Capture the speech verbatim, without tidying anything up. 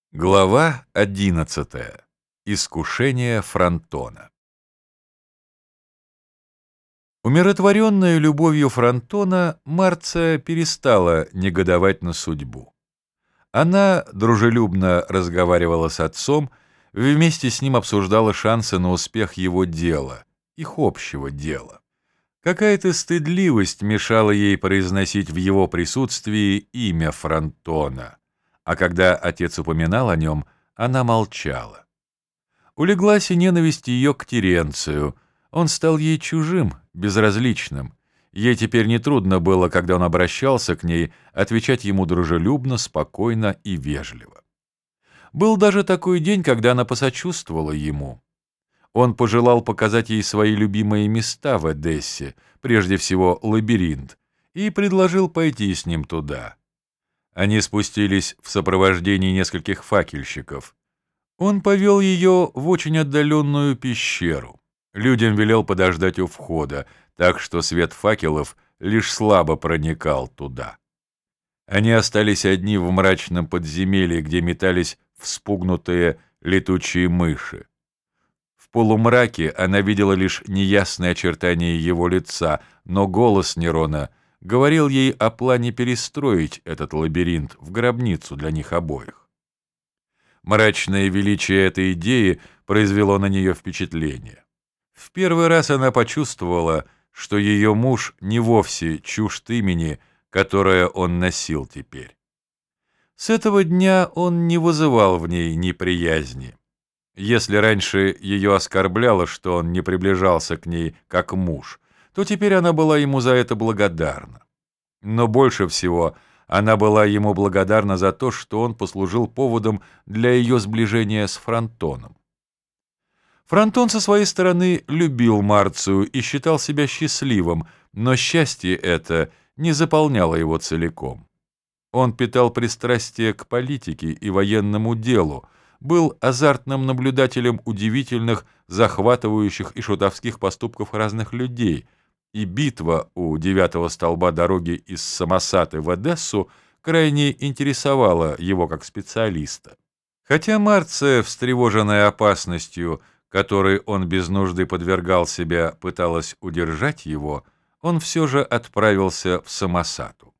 Глава одиннадцатая. Искушение Франтона. Умиротворенная любовью Франтона, Марция перестала негодовать на судьбу. Она дружелюбно разговаривала с отцом, вместе с ним обсуждала шансы на успех его дела, их общего дела. Какая-то стыдливость мешала ей произносить в его присутствии имя Франтона. А когда отец упоминал о нем, она молчала. Улеглась и ненависть ее к Теренцию. Он стал ей чужим, безразличным. Ей теперь нетрудно было, когда он обращался к ней, отвечать ему дружелюбно, спокойно и вежливо. Был даже такой день, когда она посочувствовала ему. Он пожелал показать ей свои любимые места в Эдессе, прежде всего лабиринт, и предложил пойти с ним туда. Они спустились в сопровождении нескольких факельщиков. Он повел ее в очень отдаленную пещеру. Людям велел подождать у входа, так что свет факелов лишь слабо проникал туда. Они остались одни в мрачном подземелье, где метались вспугнутые летучие мыши. В полумраке она видела лишь неясные очертания его лица, но голос Нерона говорил ей о плане перестроить этот лабиринт в гробницу для них обоих. Мрачное величие этой идеи произвело на нее впечатление. В первый раз она почувствовала, что ее муж не вовсе чужд имени, которое он носил теперь. С этого дня он не вызывал в ней неприязни. Если раньше ее оскорбляло, что он не приближался к ней как муж, то теперь она была ему за это благодарна. Но больше всего она была ему благодарна за то, что он послужил поводом для ее сближения с Франтоном. Франтон со своей стороны любил Марцию и считал себя счастливым, но счастье это не заполняло его целиком. Он питал пристрастие к политике и военному делу, был азартным наблюдателем удивительных, захватывающих и шутовских поступков разных людей, и битва у девятого столба дороги из Самосаты в Эдессу крайне интересовала его как специалиста. Хотя Марция, встревоженная опасностью, которой он без нужды подвергал себя, пыталась удержать его, он все же отправился в Самосату.